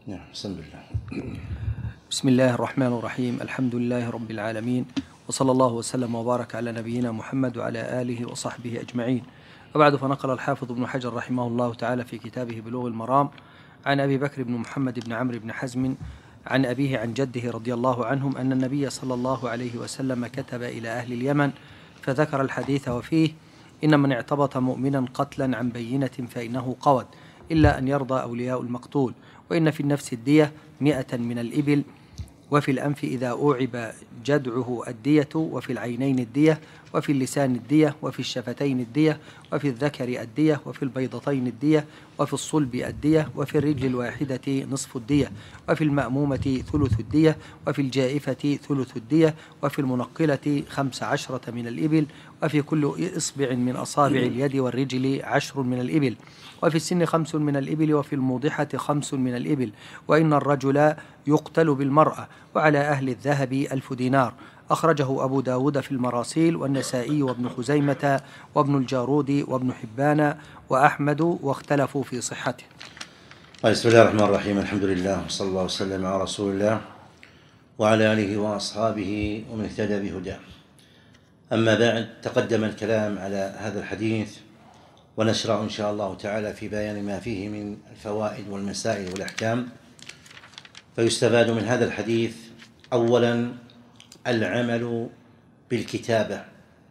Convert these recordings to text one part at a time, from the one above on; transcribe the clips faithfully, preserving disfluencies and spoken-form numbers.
نعم. بسم الله. بسم الله الرحمن الرحيم. الحمد لله رب العالمين، وصلى الله وسلم وبارك على نبينا محمد وعلى آله وصحبه أجمعين. وبعد، فنقل الحافظ ابن حجر رحمه الله تعالى في كتابه بلوغ المرام عن أبي بكر بن محمد بن عمرو بن حزم عن أبيه عن جده رضي الله عنهم أن النبي صلى الله عليه وسلم كتب إلى أهل اليمن فذكر الحديث وفيه: إن من اعتبط مؤمنا قتلا عن بينة فإنه قود، إلا أن يرضى أولياء المقتول، وإن في النفس الدية مئة من الإبل، وفي الأنف إذا أوعب جدعه الدية، وفي العينين الدية، وفي اللسان الدية، وفي الشفتين الدية، وفي الذكر الدية، وفي البيضتين الدية، وفي الصلب الدية، وفي الرجل الواحدة نصف الدية، وفي المأمومة ثلث الدية، وفي الجائفة ثلث الدية، وفي المنقلة خمس عشرة من الإبل، وفي كل إصبع من أصابع اليد والرجل عشر من الإبل، وفي السن خمس من الإبل، وفي الموضحة خمس من الإبل، وإن الرجل يقتل بالمرأة، وعلى أهل الذهب ألف دينار. أخرجه أبو داود في المراسيل، والنسائي وابن خزيمة وابن الجارود وابن حبان وأحمد، واختلفوا في صحته. بسم الله الرحمن الرحيم. الحمد لله، وصلى الله وسلم على رسول الله وعلى آله وأصحابه ومن اهتدى بهداه. أما بعد، تقدم الكلام على هذا الحديث، ونشرع إن شاء الله تعالى في بيان ما فيه من الفوائد والمسائل والأحكام. فيستفاد من هذا الحديث أولا العمل بالكتابة،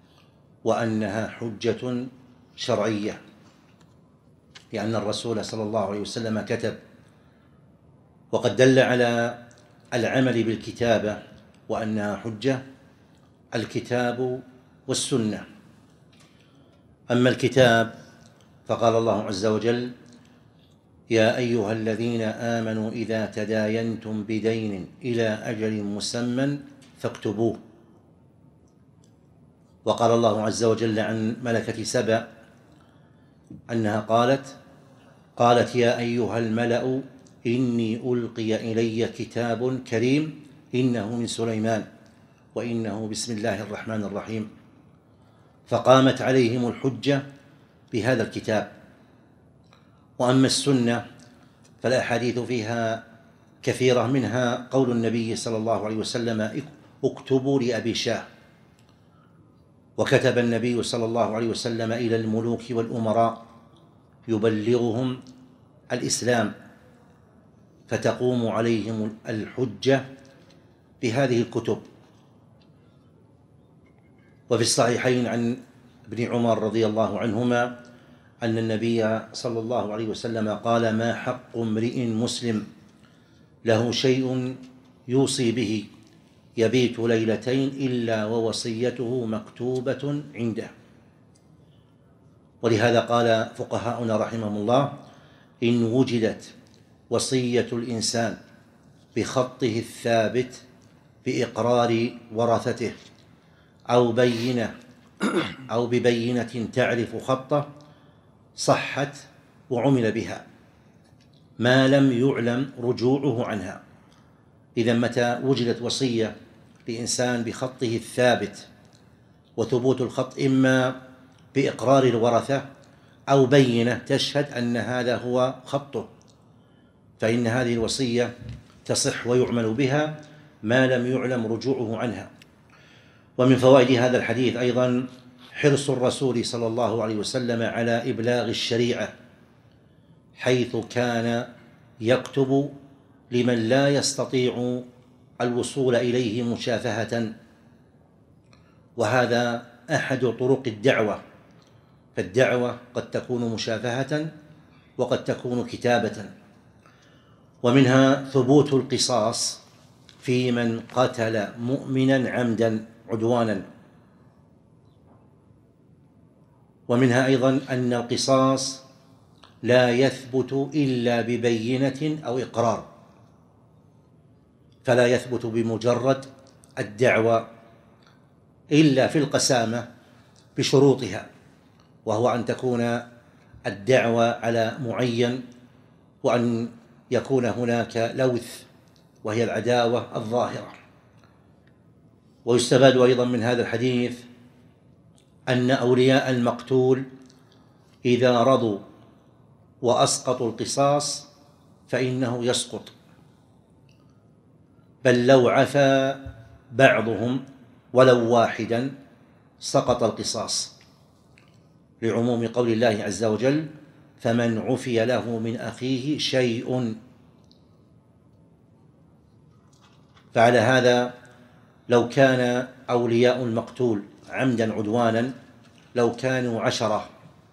وأنها حجة شرعية، لأن الرسول صلى الله عليه وسلم كتب. وقد دل على العمل بالكتابة وأنها حجة الكتاب والسنة. أما الكتاب فقال الله عز وجل: يا أيها الذين آمنوا إذا تداينتم بدين إلى أجل مسمى فاكتبوه. وقال الله عز وجل عن ملكة سبأ أنها قالت قالت يا أيها الملأ إني ألقي إلي كتاب كريم إنه من سليمان وإنه بسم الله الرحمن الرحيم. فقامت عليهم الحجة بهذا الكتاب. وأما السنة فالأحاديث فيها كثيرة، منها قول النبي صلى الله عليه وسلم: اكتبوا لأبي شاه. وكتب النبي صلى الله عليه وسلم إلى الملوك والأمراء يبلغهم الإسلام، فتقوم عليهم الحجة بهذه الكتب. وفي الصحيحين عن ابن عمر رضي الله عنهما أن النبي صلى الله عليه وسلم قال: ما حق امرئ مسلم له شيء يوصي به يبيت ليلتين إلا ووصيته مكتوبة عنده. ولهذا قال فقهاؤنا رحمهم الله: إن وجدت وصية الإنسان بخطه الثابت بإقرار ورثته أو بينة أو ببينة تعرف خطه صحت وعمل بها ما لم يعلم رجوعه عنها. إذا متى وجدت وصية لإنسان بخطه الثابت، وثبوت الخط إما بإقرار الورثة أو بينة تشهد أن هذا هو خطه، فإن هذه الوصية تصح ويعمل بها ما لم يعلم رجوعه عنها. ومن فوائد هذا الحديث أيضا حرص الرسول صلى الله عليه وسلم على إبلاغ الشريعة، حيث كان يكتب لمن لا يستطيع الوصول إليه مشافهة، وهذا أحد طرق الدعوة. فالدعوة قد تكون مشافهة وقد تكون كتابة. ومنها ثبوت القصاص في من قتل مؤمنا عمدا عدوانا. ومنها أيضا أن القصاص لا يثبت إلا ببينة أو إقرار، فلا يثبت بمجرد الدعوة إلا في القسامة بشروطها، وهو أن تكون الدعوة على معين، وأن يكون هناك لوث وهي العداوة الظاهرة. ويستفاد أيضا من هذا الحديث أن أولياء المقتول إذا رضوا وأسقطوا القصاص فإنه يسقط، بل لو عفا بعضهم ولو واحدا سقط القصاص، لعموم قول الله عز وجل: فمن عفي له من أخيه شيء. فعلى هذا لو كان أولياء المقتول عمدا عدوانا لو كانوا عشرة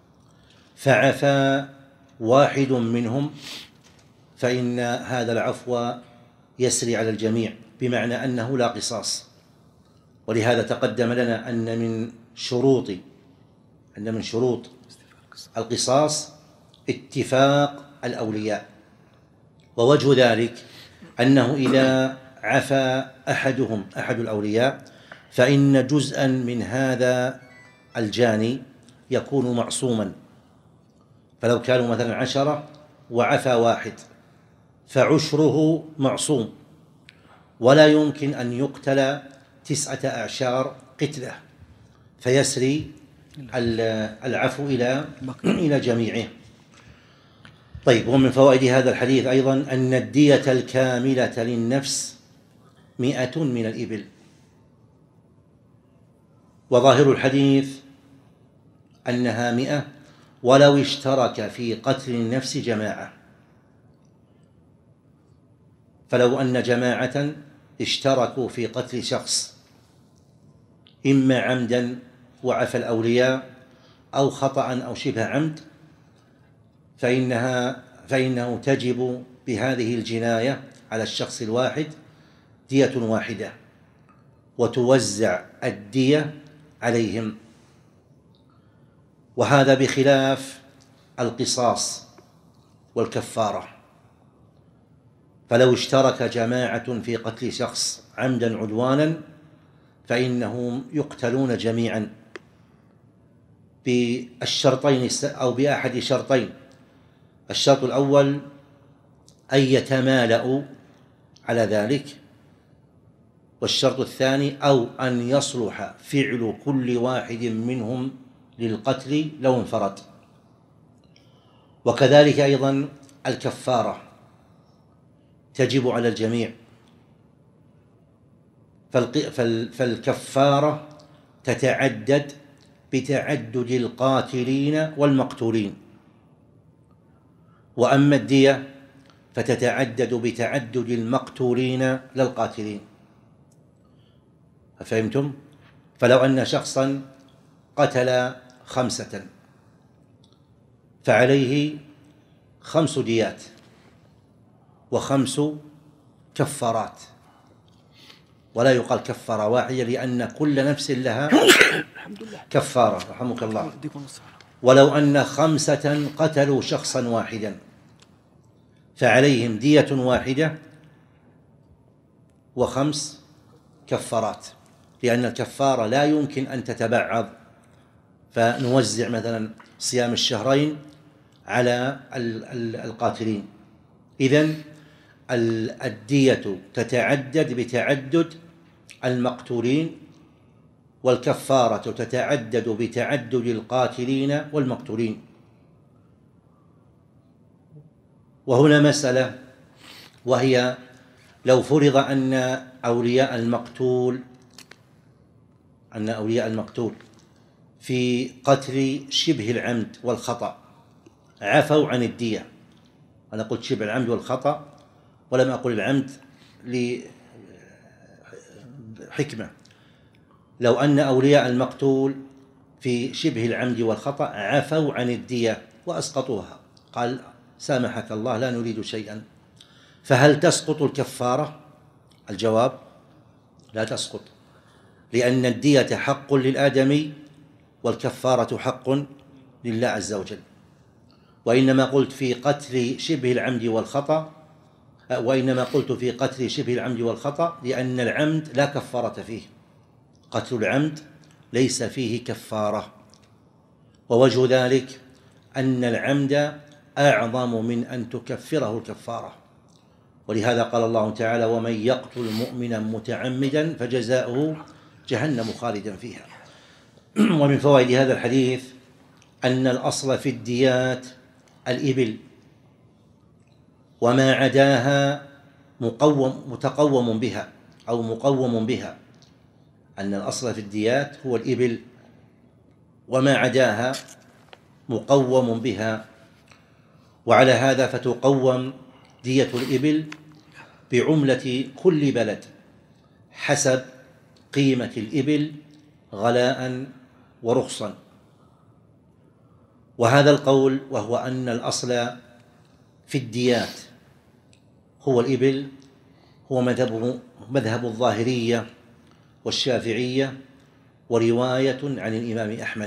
فعفا واحد منهم فإن هذا العفو يسري على الجميع، بمعنى أنه لا قصاص. ولهذا تقدم لنا أن من شروط أن من شروط القصاص اتفاق الأولياء. ووجه ذلك أنه إذا عفا أحدهم أحد الأولياء فإن جزءا من هذا الجاني يكون معصوما. فلو كانوا مثلا عشرة وعفا واحد فعشره معصوم، ولا يمكن أن يقتل تسعة أعشار قتلة، فيسري العفو إلى إلى جميعه. طيب، ومن فوائد هذا الحديث أيضا أن الدية الكاملة للنفس مئة من الإبل. وظاهر الحديث أنها مئة ولو اشترك في قتل النفس جماعة. فلو أن جماعة اشتركوا في قتل شخص إما عمدا وعفى الأولياء أو خطأ أو شبه عمد فإنها فإنه تجب بهذه الجناية على الشخص الواحد دية واحدة، وتوزع الدية عليهم. وهذا بخلاف القصاص والكفارة. فلو اشترك جماعة في قتل شخص عمدا عدوانا فإنهم يقتلون جميعا بالشرطين أو بأحد شرطين. الشرط الأول أن يتمالأوا على ذلك، والشرط الثاني أو أن يصلح فعل كل واحد منهم للقتل لو انفرد. وكذلك أيضا الكفارة تجب على الجميع. فالكفارة تتعدد بتعدد القاتلين والمقتولين، وأما الدية فتتعدد بتعدد المقتولين لا القاتلين. فهمتم؟ فلو أن شخصا قتل خمسة فعليه خمس ديات وخمس كفارات، ولا يقال كفارة واحدة لأن كل نفس لها كفارة. رحمك الله. ولو أن خمسة قتلوا شخصا واحدا فعليهم دية واحدة وخمس كفارات، لأن الكفارة لا يمكن أن تتبعض، فنوزع مثلا صيام الشهرين على القاتلين. إذن الدية تتعدد بتعدد المقتولين، والكفارة تتعدد بتعدد القاتلين والمقتولين. وهنا مسألة، وهي لو فرض أن أولياء المقتول أن أولياء المقتول في قتل شبه العمد والخطأ عفوا عن الدية. أنا قلت شبه العمد والخطأ ولم أقل العمد لحكمة. لو أن أولياء المقتول في شبه العمد والخطأ عفوا عن الدية وأسقطوها، قال سامحك الله لا نريد شيئا، فهل تسقط الكفارة؟ الجواب لا تسقط، لأن الدية حق للآدمي والكفارة حق لله عز وجل. وإنما قلت في قتل شبه العمد والخطأ وإنما قلت في قتل شبه العمد والخطأ لأن العمد لا كفارة فيه. قتل العمد ليس فيه كفارة، ووجه ذلك أن العمد أعظم من أن تكفره الكفارة. ولهذا قال الله تعالى: ومن يقتل مؤمنا متعمدا فجزاؤه جهنم خالدا فيها. ومن فوائد هذا الحديث أن الأصل في الديات الإبل، وما عداها مقوم متقوم بها أو مقوم بها، أن الأصل في الديات هو الإبل، وما عداها مقوم بها. وعلى هذا فتقوم دية الإبل بعملة كل بلد حسب قيمة الإبل غلاء ورخصا. وهذا القول وهو أن الأصل في الديات هو الإبل هو مذهب مذهب الظاهرية والشافعية ورواية عن الإمام أحمد،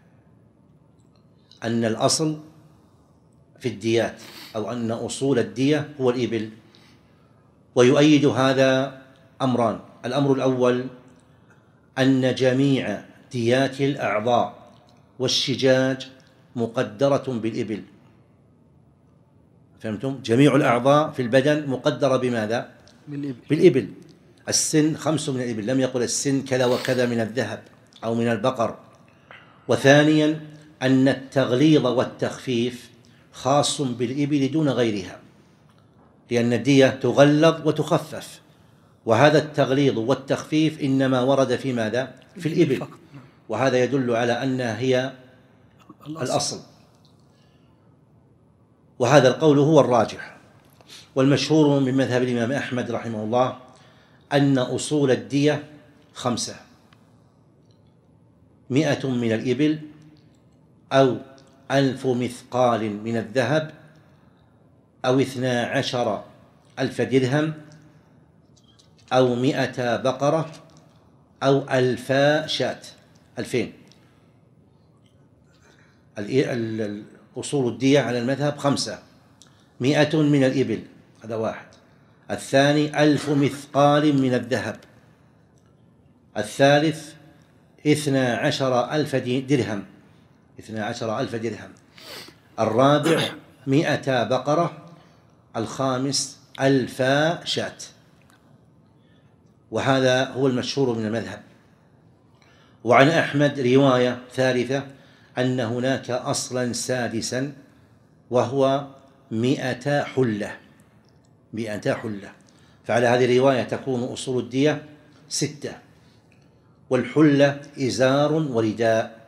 أن الأصل في الديات أو أن أصول الدية هو الإبل. ويؤيد هذا أمران: الأمر الأول أن جميع ديات الأعضاء والشجاج مقدرة بالإبل. فهمتم؟ جميع الأعضاء في البدن مقدرة بماذا؟ بالإبل. بالإبل. السن خمس من الإبل، لم يقل السن كذا وكذا من الذهب أو من البقر. وثانيا أن التغليظ والتخفيف خاص بالإبل دون غيرها، لأن الدية تغلظ وتخفف، وهذا التغليظ والتخفيف إنما ورد في ماذا؟ في الإبل. وهذا يدل على أنها هي الأصل، وهذا القول هو الراجح. والمشهور من مذهب الإمام أحمد رحمه الله أن أصول الدية خمسة: مئة من الإبل، أو ألف مثقال من الذهب، أو اثنا عشر ألف درهم، أو مئة بقرة، أو ألفا شاة، ألفين. أصول الدية على المذهب خمسة: مئة من الإبل، هذا واحد. الثاني ألف مثقال من الذهب. الثالث اثنا عشر ألف درهم، اثنا عشر ألف درهم. الرابع مئة بقرة. الخامس ألفا شاة. وهذا هو المشهور من المذهب. وعن أحمد رواية ثالثة أن هناك أصلا سادسا وهو مئة حلة، مئة حلة. فعلى هذه الرواية تكون أصول الدية ستة، والحلة إزار ورداء.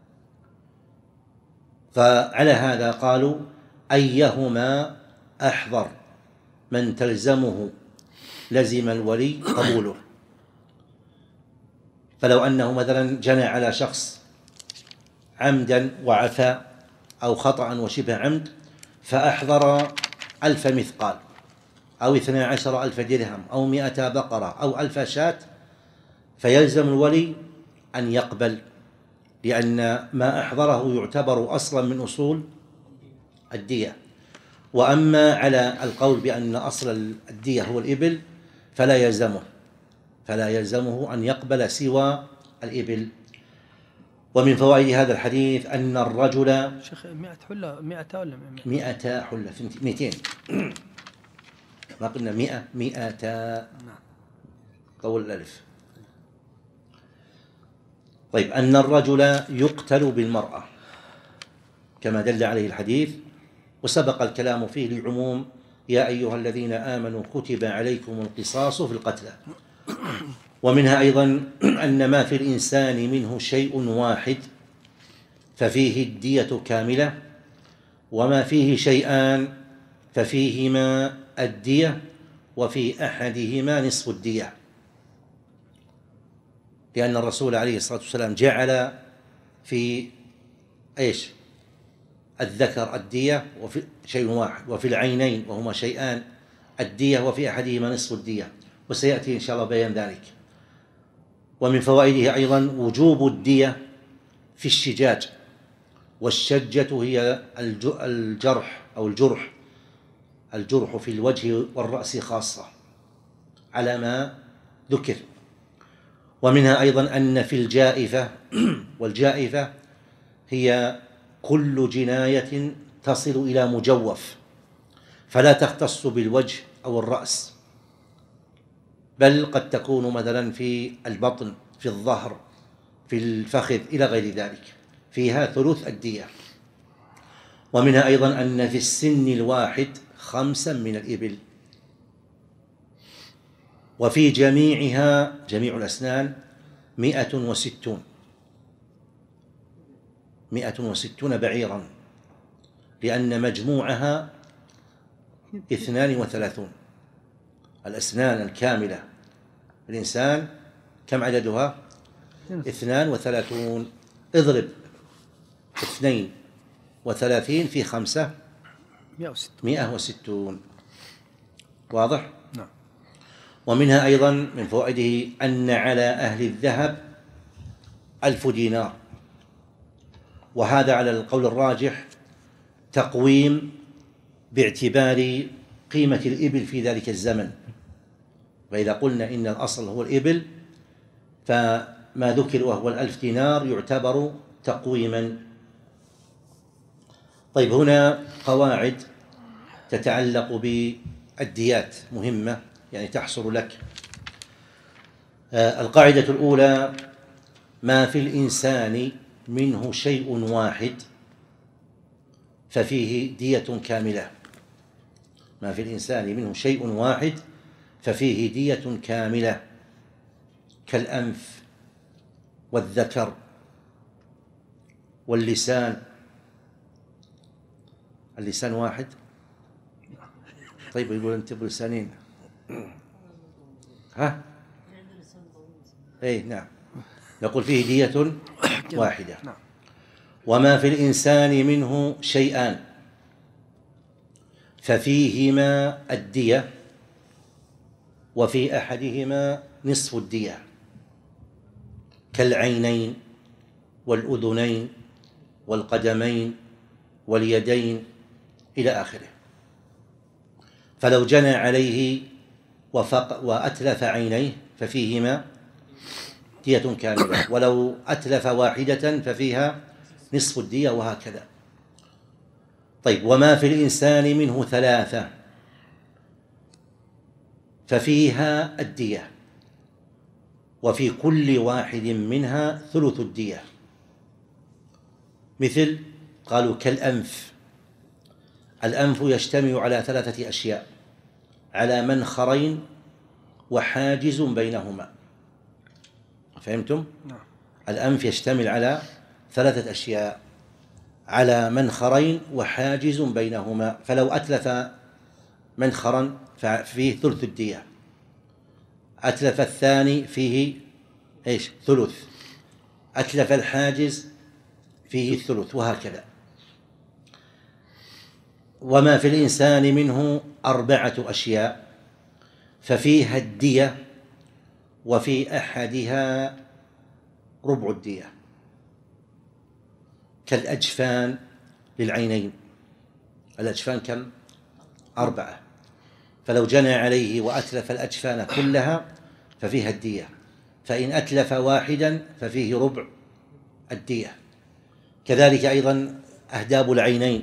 فعلى هذا قالوا أيهما أحضر من تلزمه لزم الولي قبوله. فلو أنه مثلا جنى على شخص عمدا وعفا أو خطأ وشبه عمد، فأحضر ألف مثقال أو اثنا عشر ألف درهم أو مئة بقرة أو ألف شاة، فيلزم الولي أن يقبل، لأن ما أحضره يعتبر أصلا من أصول الدية. وأما على القول بأن أصل الدية هو الإبل فلا يلزمه فلا يلزمه أن يقبل سوى الإبل. ومن فوائد هذا الحديث أن الرجل شيخ مئة حلة، مئة ولا مئة حلة، مئتين، ما قلنا مئة، مئة قول الألف. طيب، أن الرجل يقتل بالمرأة كما دل عليه الحديث، وسبق الكلام فيه لعموم يا أيها الذين آمنوا كتب عليكم القصاص في القتلى. ومنها أيضا أن ما في الإنسان منه شيء واحد ففيه الدية كاملة، وما فيه شيئان ففيهما الدية، وفي أحدهما نصف الدية، لأن الرسول عليه الصلاة والسلام جعل في إيش الذكر الدية وفي شيء واحد، وفي العينين وهما شيئان الدية، وفي أحدهما نصف الدية، وسيأتي إن شاء الله بيان ذلك. ومن فوائده أيضا وجوب الدية في الشجاج، والشجة هي الجرح أو الجرح الجرح في الوجه والرأس خاصة على ما ذكر. ومنها أيضا أن في الجائفة، والجائفة هي كل جناية تصل إلى مجوف، فلا تختص بالوجه أو الرأس، بل قد تكون مثلا في البطن، في الظهر، في الفخذ إلى غير ذلك، فيها ثلث الدية. ومنها أيضا أن في السن الواحد خمسا من الإبل، وفي جميعها جميع الأسنان مئة وستون مئة وستون بعيرا، لأن مجموعها اثنان وثلاثون. الأسنان الكاملة الإنسان كم عددها؟ اثنان وثلاثون. اضرب اثنين وثلاثين في خمسة مئة وستون. واضح؟ نعم. ومنها أيضا من فوائده أن على أهل الذهب ألف دينار، وهذا على القول الراجح تقويم باعتبار قيمة الإبل في ذلك الزمن. وإذا قلنا إن الأصل هو الإبل فما ذكر وهو الألف دينار يعتبر تقويما. طيب، هنا قواعد تتعلق بالديات مهمة، يعني تحصل لك. آه القاعدة الأولى: ما في الإنسان منه شيء واحد ففيه دية كاملة. ما في الإنسان منه شيء واحد ففيه دية كاملة، كالأنف والذكر واللسان. اللسان واحد؟ طيب، يقول أنت بلسانين. ها؟ أي نعم، نقول فيه دية واحدة. وما في الإنسان منه شيئان ففيهما الدية، وفي أحدهما نصف الدية، كالعينين والأذنين والقدمين واليدين إلى آخره. فلو جنى عليه وفق وأتلف عينيه ففيهما دية كاملة، ولو أتلف واحدة ففيها نصف الدية، وهكذا. طيب، وما في الإنسان منه ثلاثة ففيها الدية، وفي كل واحد منها ثلث الدية. مثل قالوا كالأنف. الأنف يجتمع على ثلاثة أشياء: على منخرين وحاجز بينهما. فهمتم؟ نعم. الأنف يشتمل على ثلاثة أشياء: على منخرين وحاجز بينهما، فلو أتلف منخرا ففيه ثلث الدية، أتلف الثاني فيه إيش؟ ثلث، أتلف الحاجز فيه الثلث، وهكذا. وما في الإنسان منه أربعة أشياء ففيها الدية، وفي أحدها ربع الدية، كالأجفان للعينين. الأجفان كم؟ أربعة. فلو جنى عليه وأتلف الأجفان كلها ففيها الدية، فإن أتلف واحدا ففيه ربع الدية. كذلك أيضا أهداب العينين.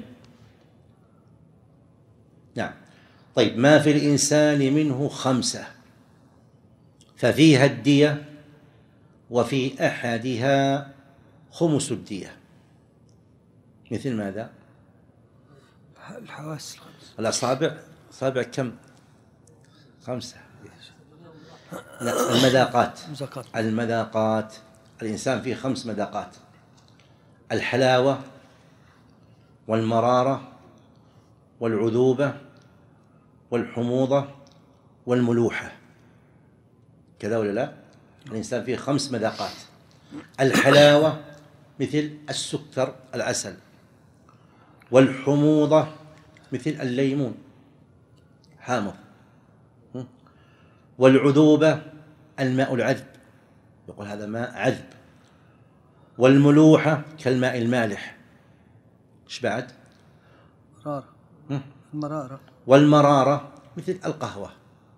نعم. طيب، ما في الإنسان منه خمسة ففيها الدية، وفي أحدها خمس الدية. مثل ماذا؟ الحواس الخمس. الأصابع. أصابع كم؟ خمسة. لا، المذاقات. المذاقات. الإنسان فيه خمس مذاقات: الحلاوة والمرارة والعذوبة والحموضة والملوحة. كذا ولا لا؟ الإنسان فيه خمس مذاقات: الحلاوة مثل السكر العسل، والحموضة مثل الليمون حامض، والعذوبة الماء العذب، يقول هذا ماء عذب، والملوحة كالماء المالح. ايش بعد؟ مرارة. المرارة. والمرارة مثل القهوة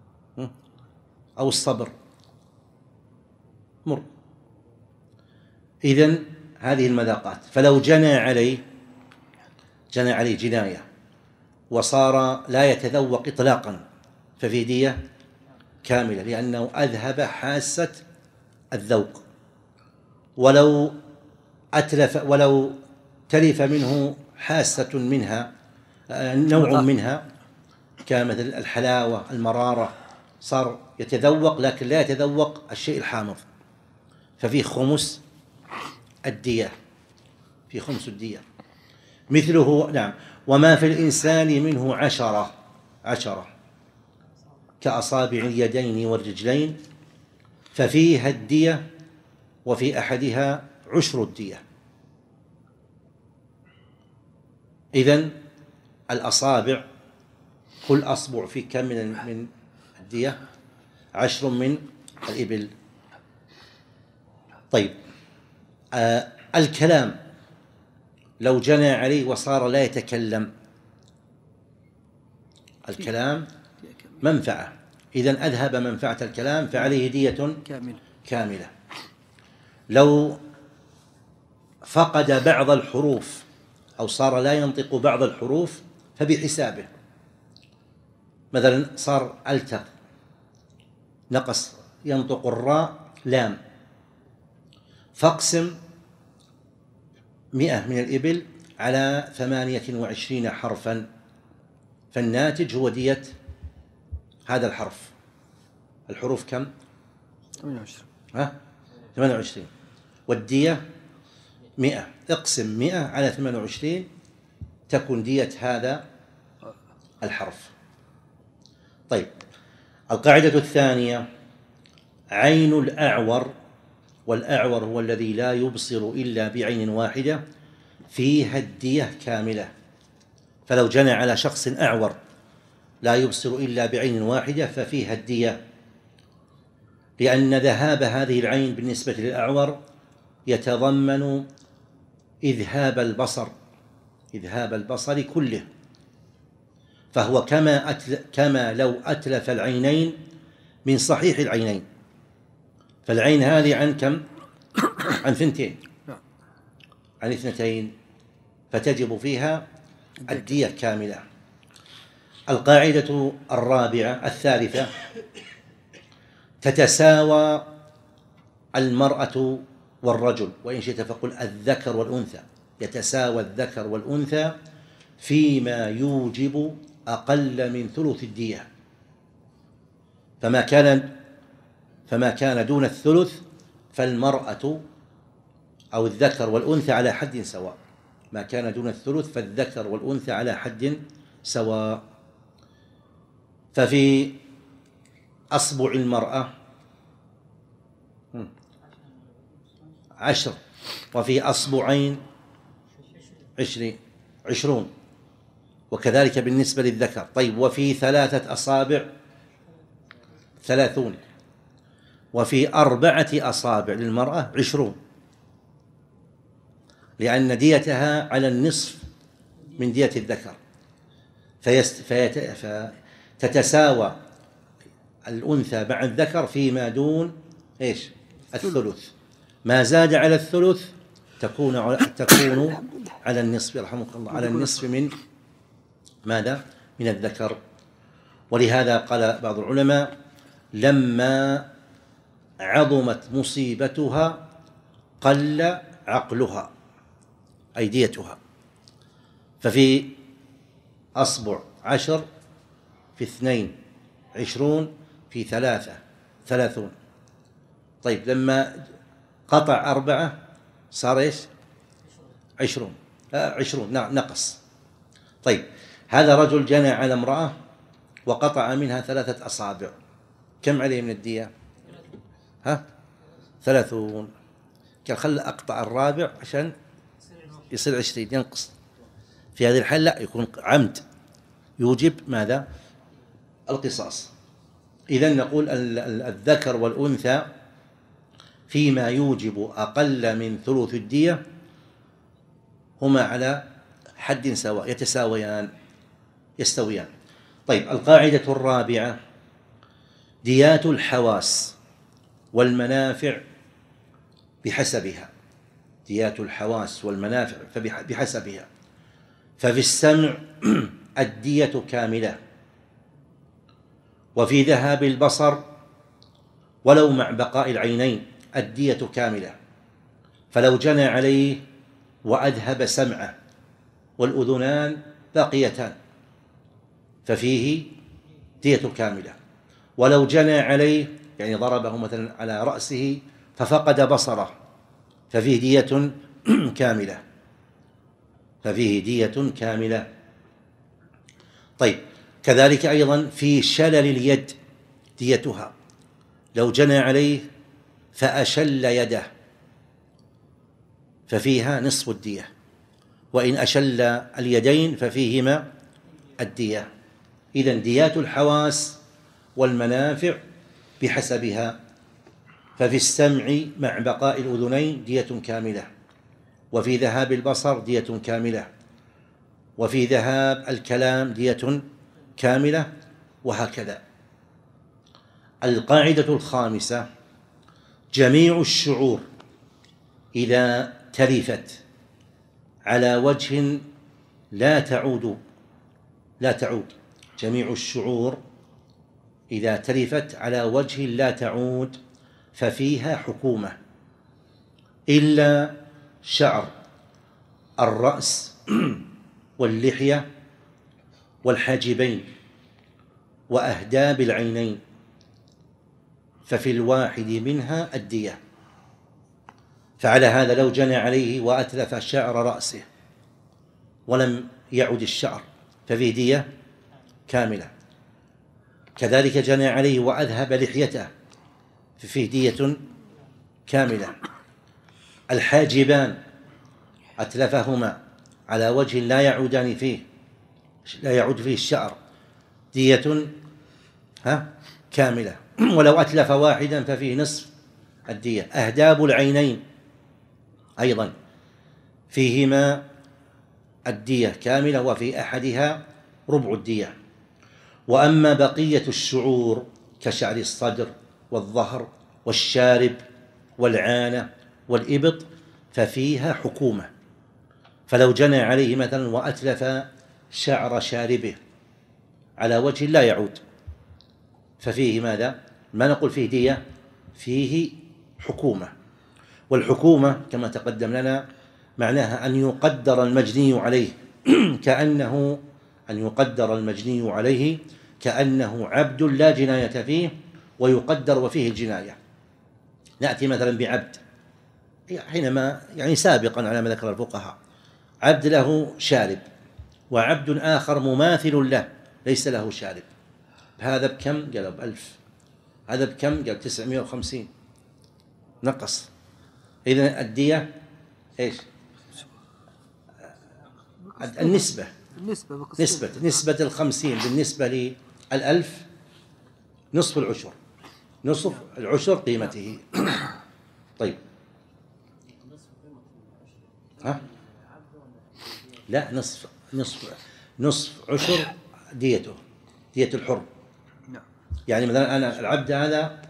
أو الصبر، مر. إذن هذه المذاقات. فلو جنى عليه جنى عليه جناية وصار لا يتذوق إطلاقا ففي دية كاملة، لأنه أذهب حاسة الذوق. ولو أتلف ولو تلف منه حاسة منها، نوع منها، كمثل الحلاوة، المرارة، صار يتذوق لكن لا يتذوق الشيء الحامض، ففي خمس الدية، في خمس الدية. مثله نعم، وما في الإنسان منه عشرة عشرة كأصابع اليدين والرجلين ففيها الدية وفي أحدها عشر الدية. إذن الأصابع كل أصبع فيه كم من من الدية؟ عشر من الإبل. طيب آه الكلام لو جنى عليه وصار لا يتكلم، الكلام منفعة، إذن أذهب منفعة الكلام فعليه دية كاملة. لو فقد بعض الحروف أو صار لا ينطق بعض الحروف فبحسابه، مثلا صار ألتق نقص ينطق الراء لام، فاقسم مئة من الإبل على ثمانية وعشرين حرفا، فالناتج هو دية هذا الحرف. الحروف كم؟ ثمانية وعشرين. ها؟ ثمانية وعشرين، والدية مئة، اقسم مئة على ثمانية وعشرين تكون دية هذا الحرف. طيب القاعدة الثانية عين الأعور، والأعور هو الذي لا يبصر إلا بعين واحدة، فيها الدية كاملة. فلو جنى على شخص أعور لا يبصر إلا بعين واحدة ففيها الدية، لأن ذهاب هذه العين بالنسبة للأعور يتضمن إذهاب البصر، إذهاب البصر كله، فهو كما أتل كما لو أتلف العينين من صحيح العينين. فالعين هذه عن كم؟ عن ثنتين، عن اثنتين، فتجب فيها الدية كاملة. القاعدة الرابعة الثالثة تتساوى المرأة والرجل، وإن شئت فقل الذكر والأنثى، يتساوى الذكر والأنثى فيما يوجب أقل من ثلث الدية. فما كان فما كان دون الثلث فالمرأة أو الذكر والأنثى على حد سواء، ما كان دون الثلث فالذكر والأنثى على حد سواء. ففي أصبع المرأة عشر، وفي أصبعين عشرين عشرون، وكذلك بالنسبة للذكر. طيب وفي ثلاثة أصابع ثلاثون، وفي أربعة أصابع للمرأة عشرون، لأن ديتها على النصف من دية الذكر، فيست فيت فتتساوى الأنثى مع الذكر فيما دون إيش؟ الثلث. ما زاد على الثلث تكون على تكون على النصف، رحمك الله، على النصف من ماذا؟ من الذكر. ولهذا قال بعض العلماء لما عظمت مصيبتها قل عقلها أي ديتها. ففي أصبع عشر، في اثنين عشرون، في ثلاثة ثلاثون. طيب لما قطع أربعة صار إيش؟ عشرون آه عشرون نقص. طيب هذا رجل جنى على امرأة وقطع منها ثلاثة أصابع، كم عليه من الدية؟ ها؟ ثلاثون. قال خل أقطع الرابع عشان يصير عشرين، ينقص. في هذه الحالة لا، يكون عمد يوجب ماذا؟ القصاص. إذن نقول الذكر والأنثى فيما يوجب أقل من ثلث الدية هما على حد سواء، يتساويان يستويان. طيب القاعدة الرابعة ديات الحواس والمنافع بحسبها، ديات الحواس والمنافع بحسبها. ففي السمع الدية كاملة، وفي ذهاب البصر ولو مع بقاء العينين الدية كاملة. فلو جنى عليه وأذهب سمعه والأذنان باقيتان ففيه دية كاملة. ولو جنى عليه يعني ضربه مثلا على رأسه ففقد بصره ففيه دية كاملة ففيه دية كاملة. طيب كذلك أيضا في شلل اليد ديتها، لو جنى عليه فأشل يده ففيها نصف الدية، وإن أشل اليدين ففيهما الدية. إذن ديات الحواس والمنافع بحسبها، ففي السمع مع بقاء الأذنين دية كاملة، وفي ذهاب البصر دية كاملة، وفي ذهاب الكلام دية كاملة، وهكذا. القاعدة الخامسة: جميع الشعور إذا تلفت على وجه لا تعود لا تعود جميع الشعور إذا تلفت على وجه لا تعود ففيها حكومة، إلا شعر الرأس واللحية والحاجبين وأهداب العينين، ففي الواحد منها الدية. فعلى هذا لو جنى عليه وأتلف شعر رأسه ولم يعد الشعر ففيه دية كاملة. كذلك جنى عليه وأذهب لحيته ففيه دية كاملة. الحاجبان أتلفهما على وجه لا يعودان فيه لا يعود فيه الشعر دية ها كاملة، ولو أتلف واحدا ففيه نصف الدية. أهداب العينين أيضا فيهما الدية كاملة، وفي أحدها ربع الدية. وأما بقية الشعور كشعر الصدر والظهر والشارب والعانة والإبط ففيها حكومة. فلو جنى عليه مثلا وأتلف شعر شاربه على وجه لا يعود ففيه ماذا؟ ما نقول فيه دية، فيه حكومة. والحكومة كما تقدم لنا معناها أن يقدر المجني عليه كأنه أن يقدر المجني عليه كأنه عبد لا جناية فيه، ويقدر وفيه الجناية. نأتي مثلا بعبد حينما يعني سابقا على ما ذكر الفقهاء، عبد له شارب وعبد آخر مماثل له ليس له شارب، هذا بكم؟ قال بألف. هذا بكم؟ قال تسعمائة وخمسين، نقص. إذن الدية إيش؟ النسبة نسبة نسبة الخمسين بالنسبة للألف نصف العشر نصف العشر قيمته. طيب ها؟ لا، نصف نصف نصف عشر ديته، دية الحر. يعني مثلا أنا العبد هذا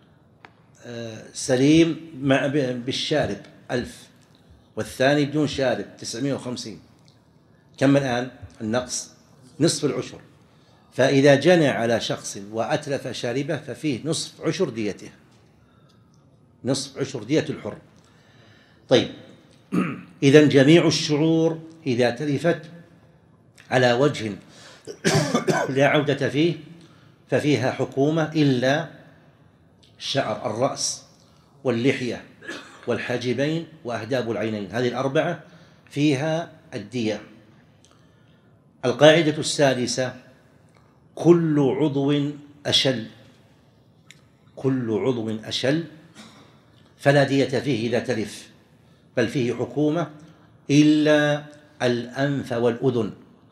سليم مع بالشارب ألف، والثاني بدون شارب تسعمائة وخمسين، كم الآن النقص؟ نصف العشر. فإذا جنى على شخص وأتلف شاربه ففيه نصف عشر ديته، نصف عشر دية الحر. طيب إذن جميع الشعور إذا تلفت على وجه لا عودة فيه ففيها حكومة، إلا شعر الرأس واللحية والحاجبين وأهداب العينين، هذه الأربعة فيها الدية. القاعدة السادسة: كل عضو أشل كل عضو أشل فلا دية فيه إذا تلف، بل فيه حكومة، إلا الأنف والأذن.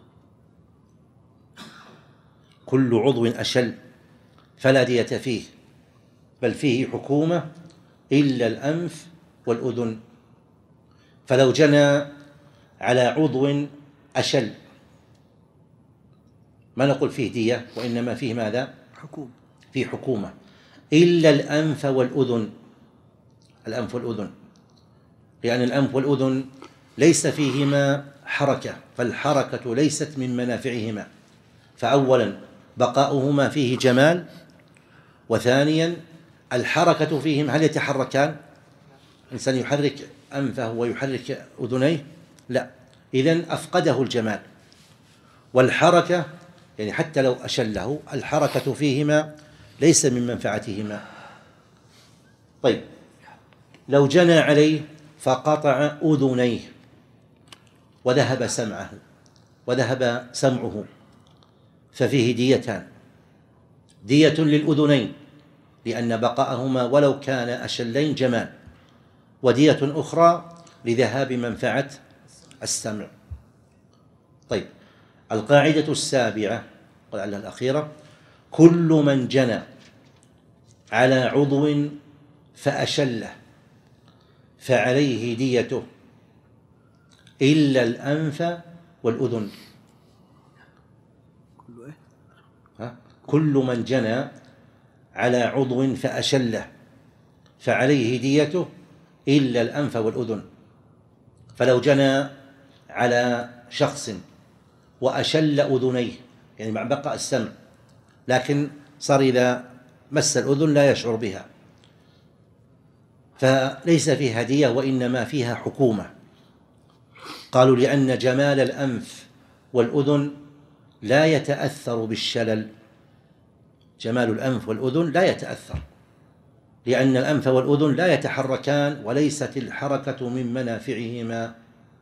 كل عضو أشل فلا دية فيه، بل فيه حكومة، إلا الأنف والأذن. فلو جنى على عضو أشل ما نقول فيه دية، وإنما فيه ماذا؟ حكومة. فيه حكومة، إلا الأنف والأذن. الأنف والأذن لأن الأنف والأذن ليس فيهما حركة، فالحركة ليست من منافعهما. فأولا بقاؤهما فيه جمال، وثانيا الحركة فيهم هل يتحركان؟ الإنسان يحرك أنفه ويحرك أذنيه؟ لا، إذن أفقده الجمال. والحركة يعني حتى لو أشله الحركة فيهما ليس من منفعتهما. طيب لو جنى عليه فقطع أذنيه وذهب سمعه وذهب سمعه ففيه ديتان: دية للأذنين لأن بقاءهما ولو كان أشلين جمال، ودية أخرى لذهاب منفعة السمع. طيب القاعدة السابعة ولعلها الأخيرة: كل من جنى على عضو فأشله فعليه ديته إلا الأنف والأذن. كل من جنى على عضو فأشله فعليه ديته إلا الأنف والأذن. فلو جنى على شخص وأشل أذنيه، يعني مع بقاء السمع، لكن صار إذا مس الأذن لا يشعر بها، فليس فيها دية وإنما فيها حكومة. قالوا لأن جمال الأنف والأذن لا يتأثر بالشلل، جمال الأنف والأذن لا يتأثر، لأن الأنف والأذن لا يتحركان وليست الحركة من منافعهما.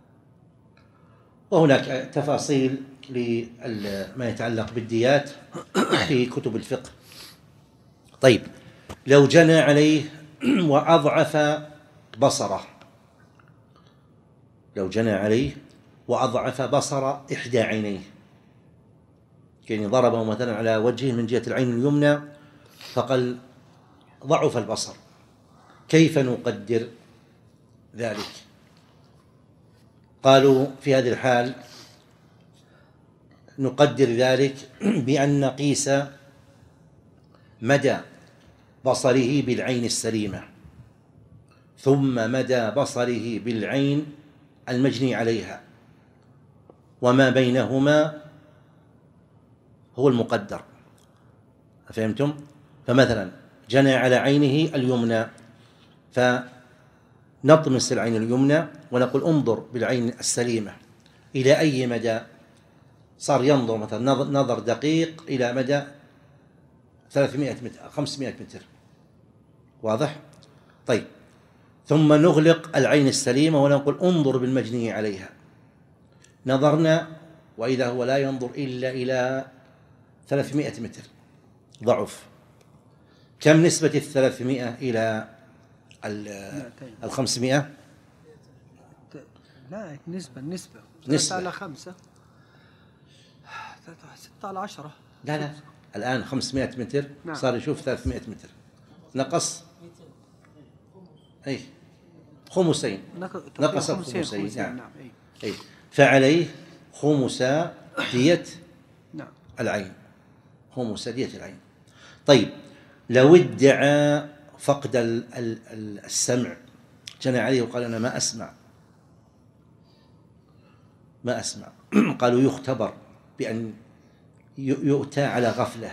وهناك تفاصيل لما يتعلق بالديات في كتب الفقه. طيب لو جنى عليه وأضعف بصره، لو جنى عليه وأضعف بصر إحدى عينيه، يعني ضربه مثلا على وجهه من جهة العين اليمنى فقال ضعف البصر، كيف نقدر ذلك؟ قالوا في هذه الحال نقدر ذلك بأن نقيس مدى بصره بالعين السليمة ثم مدى بصره بالعين المجني عليها، وما بينهما هو المقدر. فهمتم؟ فمثلا جنى على عينه اليمنى فنطمس العين اليمنى ونقول انظر بالعين السليمة إلى أي مدى. صار ينظر مثلا نظر دقيق إلى مدى ثلاثمائة متر خمسمائة متر، واضح؟ طيب ثم نغلق العين السليمة ونقول انظر بالمجني عليها. نظرنا وإذا هو لا ينظر إلا إلى ثلاثمائة متر، ضعف. كم نسبة الثلاثمائة إلى الخمسمائة؟ لا نسبة نسبة نسبة على خمسة، ستة على عشرة. لا لا الآن خمسمائة متر نعم. صار يشوف ثلاثمائة متر، نقص أي خمسين، نقص الخمسين. نعم. نعم. أي. أي. فعليه خمس دية نعم. العين، خمس دية العين. طيب لو ادعى فقد السمع، جنى عليه وقال أنا ما أسمع ما أسمع قالوا يختبر بأن يؤتى على غفلة.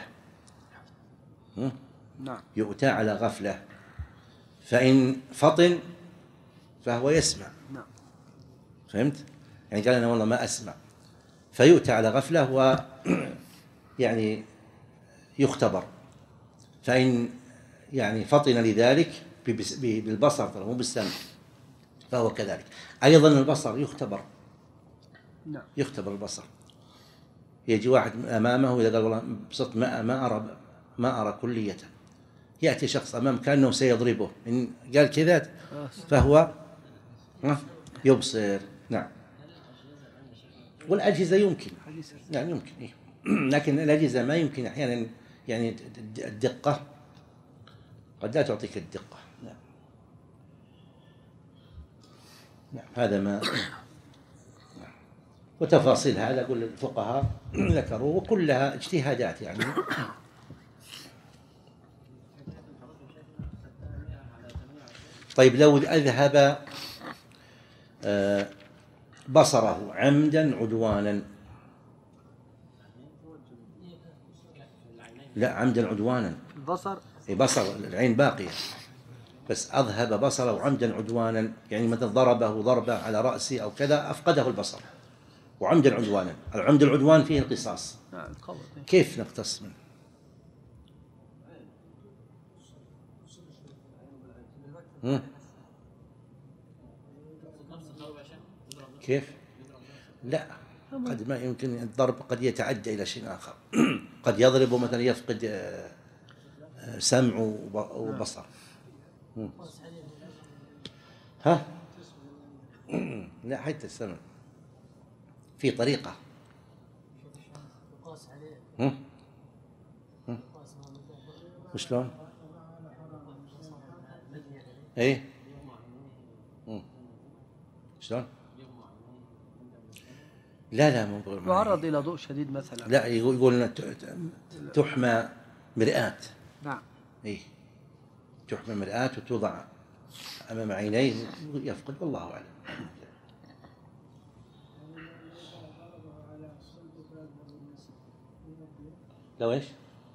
نعم. يؤتى على غفلة، فإن فطن فهو يسمع. نعم. فهمت؟ يعني قال أنا والله ما أسمع، فيؤتى على غفلة و يعني يختبر، فإن يعني فطن لذلك بالبصر مو بالسمع فهو كذلك. أيضا البصر يختبر. نعم. يختبر البصر. يجي واحد أمامه إذا قال والله بصرت ما ما أرى ما أرى كلية، يأتي شخص أمام كأنه سيضربه، إن قال كذا فهو يبصر. نعم. والأجهزة يمكن يعني يمكن إيه. لكن الأجهزة ما يمكن أحيانا، يعني الدقة قد لا تعطيك الدقة. نعم. نعم. هذا ما وتفاصيل هذا أقول الفقهاء ذكروا وكلها اجتهادات يعني. طيب لو أذهب بصره عمدا عدوانا، لا عمدا عدوانا، البصر بصر العين باقية بس أذهب بصره عمدا عدوانا، يعني مثلا ضربه ضربة على رأسه أو كذا أفقده البصر وعمدا عدوانا. العمد العدوان فيه القصاص، كيف نقتص منه؟ هم؟ كيف؟ لا، قد ما يمكن الضرب قد يتعدى إلى شيء آخر. قد يضرب مثلا يفقد سمع وبصر. ها؟ لا، حتى السمع في طريقة. هم؟ هم؟ وشلون؟ ايه؟ هم. شلون؟ لا لا مو يعرض إلى ضوء شديد مثلا. لا، يقول يقول تحمى مرآة. نعم. إيه، تحمى مرآة وتوضع أمام عينيه يفقد، والله أعلم. لو إيش؟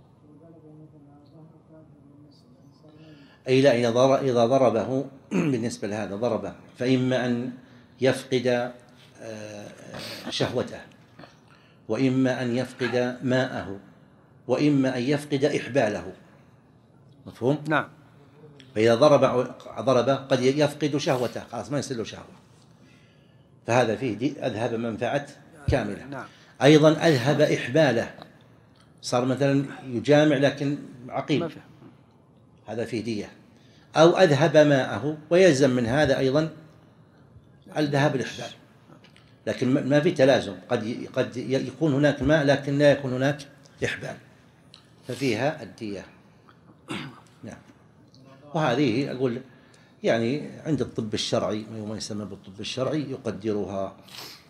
أي لا، إذا إذا ضربه بالنسبة لهذا ضربه، فإما أن يفقد شهوته، وإما أن يفقد ماءه، وإما أن يفقد إحباله. مفهوم؟ نعم. فإذا ضرب ضرب قد يفقد شهوته، خلاص ما يصير له شهوة، فهذا فيه دي أذهب منفعة كاملة. نعم. أيضا أذهب إحباله، صار مثلا يجامع لكن عقيم، هذا فيه دية. أو أذهب ماءه، ويلزم من هذا أيضا الذهاب الإحبال، لكن ما في تلازم، قد قد يكون هناك ماء لكن لا يكون هناك إحبال، ففيها الدية. نعم. وهذه أقول يعني عند الطب الشرعي، ما يسمى بالطب الشرعي، يقدرها